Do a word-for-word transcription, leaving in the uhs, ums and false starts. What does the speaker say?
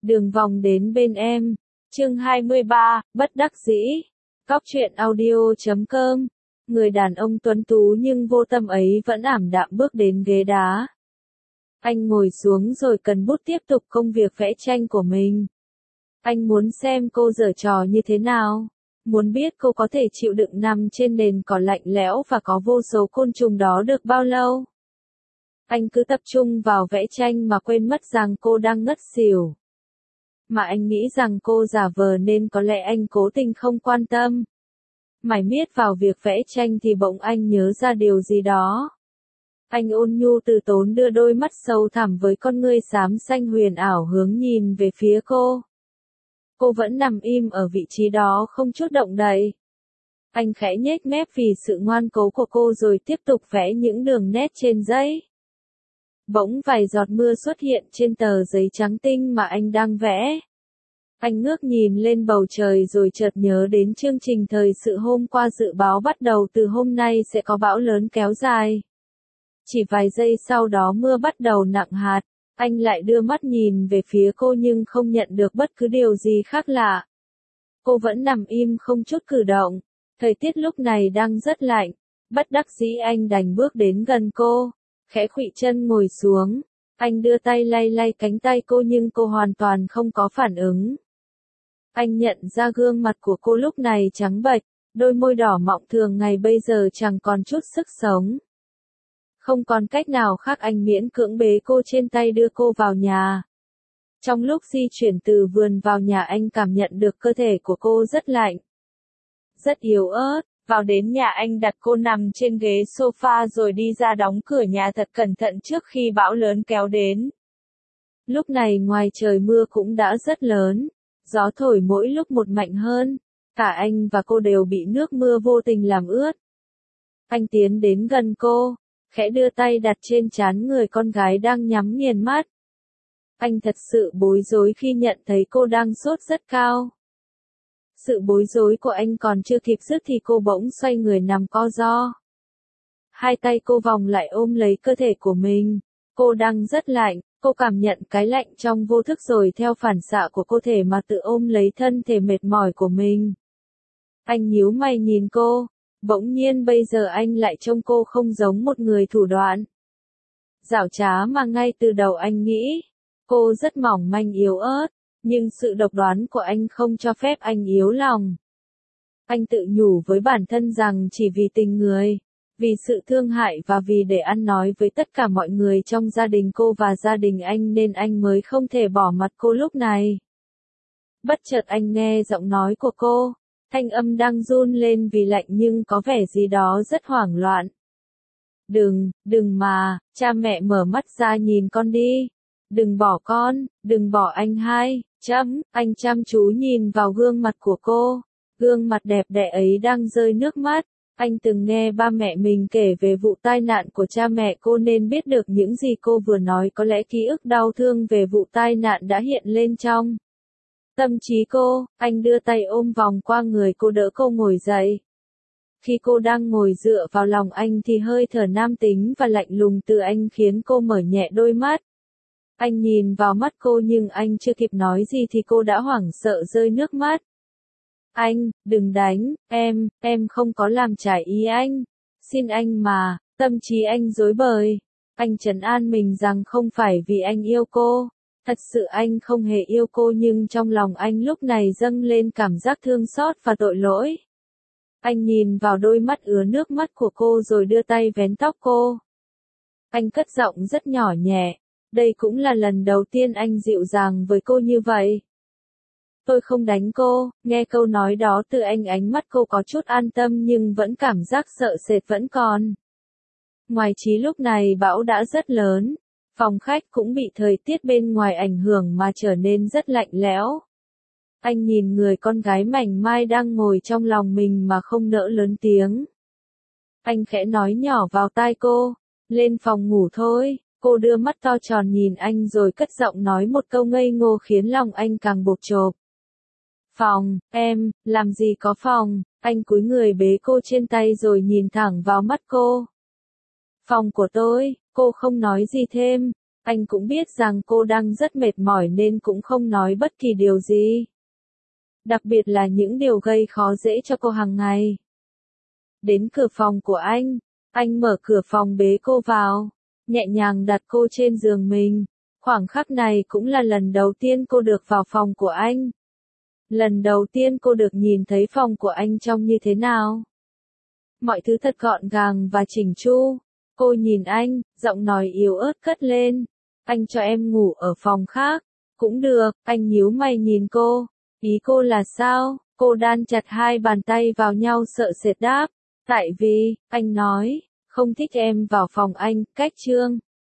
Đường vòng đến bên em. Chương hai mươi ba, bất đắc dĩ. Cóc truyện audio chấm com. Người đàn ông tuấn tú nhưng vô tâm ấy vẫn ảm đạm bước đến ghế đá. Anh ngồi xuống rồi cần bút tiếp tục công việc vẽ tranh của mình. Anh muốn xem cô giở trò như thế nào. Muốn biết cô có thể chịu đựng nằm trên nền cỏ lạnh lẽo và có vô số côn trùng đó được bao lâu. Anh cứ tập trung vào vẽ tranh mà quên mất rằng cô đang ngất xỉu. Mà anh nghĩ rằng cô giả vờ nên có lẽ anh cố tình không quan tâm. Mải miết vào việc vẽ tranh thì bỗng anh nhớ ra điều gì đó. Anh ôn nhu từ tốn đưa đôi mắt sâu thẳm với con ngươi xám xanh huyền ảo hướng nhìn về phía cô. Cô vẫn nằm im ở vị trí đó không chút động đậy. Anh khẽ nhếch mép vì sự ngoan cố của cô rồi tiếp tục vẽ những đường nét trên giấy. Bỗng vài giọt mưa xuất hiện trên tờ giấy trắng tinh mà anh đang vẽ. Anh ngước nhìn lên bầu trời rồi chợt nhớ đến chương trình thời sự hôm qua dự báo bắt đầu từ hôm nay sẽ có bão lớn kéo dài. Chỉ vài giây sau đó mưa bắt đầu nặng hạt. Anh lại đưa mắt nhìn về phía cô nhưng không nhận được bất cứ điều gì khác lạ. Cô vẫn nằm im không chút cử động. Thời tiết lúc này đang rất lạnh. Bất đắc dĩ anh đành bước đến gần cô. Khẽ khuỵu chân ngồi xuống. Anh đưa tay lay lay cánh tay cô nhưng cô hoàn toàn không có phản ứng. Anh nhận ra gương mặt của cô lúc này trắng bệch. Đôi môi đỏ mọng thường ngày bây giờ chẳng còn chút sức sống. Không còn cách nào khác anh miễn cưỡng bế cô trên tay đưa cô vào nhà. Trong lúc di chuyển từ vườn vào nhà anh cảm nhận được cơ thể của cô rất lạnh. Rất yếu ớt. Vào đến nhà anh đặt cô nằm trên ghế sofa rồi đi ra đóng cửa nhà thật cẩn thận trước khi bão lớn kéo đến. Lúc này ngoài trời mưa cũng đã rất lớn. Gió thổi mỗi lúc một mạnh hơn. Cả anh và cô đều bị nước mưa vô tình làm ướt. Anh tiến đến gần cô. Khẽ đưa tay đặt trên trán người con gái đang nhắm nghiền mắt. Anh thật sự bối rối khi nhận thấy cô đang sốt rất cao. Sự bối rối của anh còn chưa kịp dứt thì cô bỗng xoay người nằm co ro. Hai tay cô vòng lại ôm lấy cơ thể của mình. Cô đang rất lạnh, cô cảm nhận cái lạnh trong vô thức rồi theo phản xạ của cơ thể mà tự ôm lấy thân thể mệt mỏi của mình. Anh nhíu mày nhìn cô. Bỗng nhiên bây giờ anh lại trông cô không giống một người thủ đoạn. Giảo trá mà ngay từ đầu anh nghĩ. Cô rất mỏng manh yếu ớt. Nhưng sự độc đoán của anh không cho phép anh yếu lòng. Anh tự nhủ với bản thân rằng chỉ vì tình người, vì sự thương hại và vì để ăn nói với tất cả mọi người trong gia đình cô và gia đình anh nên anh mới không thể bỏ mặc cô lúc này. Bất chợt anh nghe giọng nói của cô. Thanh âm đang run lên vì lạnh nhưng có vẻ gì đó rất hoảng loạn. Đừng, đừng mà, cha mẹ mở mắt ra nhìn con đi. Đừng bỏ con, đừng bỏ anh hai. Chấm, anh chăm chú nhìn vào gương mặt của cô. Gương mặt đẹp đẽ ấy đang rơi nước mắt. Anh từng nghe ba mẹ mình kể về vụ tai nạn của cha mẹ cô nên biết được những gì cô vừa nói có lẽ ký ức đau thương về vụ tai nạn đã hiện lên trong tâm trí cô. Anh đưa tay ôm vòng qua người cô đỡ cô ngồi dậy. Khi cô đang ngồi dựa vào lòng anh thì hơi thở nam tính và lạnh lùng từ anh khiến cô mở nhẹ đôi mắt. Anh nhìn vào mắt cô nhưng anh chưa kịp nói gì thì cô đã hoảng sợ rơi nước mắt. Anh, đừng đánh, em, em không có làm trái ý anh. Xin anh mà, tâm trí anh rối bời. Anh trấn an mình rằng không phải vì anh yêu cô. Thật sự anh không hề yêu cô nhưng trong lòng anh lúc này dâng lên cảm giác thương xót và tội lỗi. Anh nhìn vào đôi mắt ứa nước mắt của cô rồi đưa tay vén tóc cô. Anh cất giọng rất nhỏ nhẹ. Đây cũng là lần đầu tiên anh dịu dàng với cô như vậy. Tôi không đánh cô. Nghe câu nói đó từ anh ánh mắt cô có chút an tâm nhưng vẫn cảm giác sợ sệt vẫn còn. Ngoài trí lúc này bão đã rất lớn. Phòng khách cũng bị thời tiết bên ngoài ảnh hưởng mà trở nên rất lạnh lẽo. Anh nhìn người con gái mảnh mai đang ngồi trong lòng mình mà không nỡ lớn tiếng. Anh khẽ nói nhỏ vào tai cô. Lên phòng ngủ thôi. Cô đưa mắt to tròn nhìn anh rồi cất giọng nói một câu ngây ngô khiến lòng anh càng bộp chộp. Phòng, em, làm gì có phòng, anh cúi người bế cô trên tay rồi nhìn thẳng vào mắt cô. Phòng của tôi, cô không nói gì thêm. Anh cũng biết rằng cô đang rất mệt mỏi nên cũng không nói bất kỳ điều gì. Đặc biệt là những điều gây khó dễ cho cô hàng ngày. Đến cửa phòng của anh, anh mở cửa phòng bế cô vào, nhẹ nhàng đặt cô trên giường mình. Khoảng khắc này cũng là lần đầu tiên cô được vào phòng của anh. Lần đầu tiên cô được nhìn thấy phòng của anh trông như thế nào. Mọi thứ thật gọn gàng và chỉnh chu. Cô nhìn anh, giọng nói yếu ớt cất lên. Anh cho em ngủ ở phòng khác. Cũng được, anh nhíu mày nhìn cô. Ý cô là sao? Cô đan chặt hai bàn tay vào nhau sợ sệt đáp. Tại vì, anh nói, không thích em vào phòng anh, cách trương.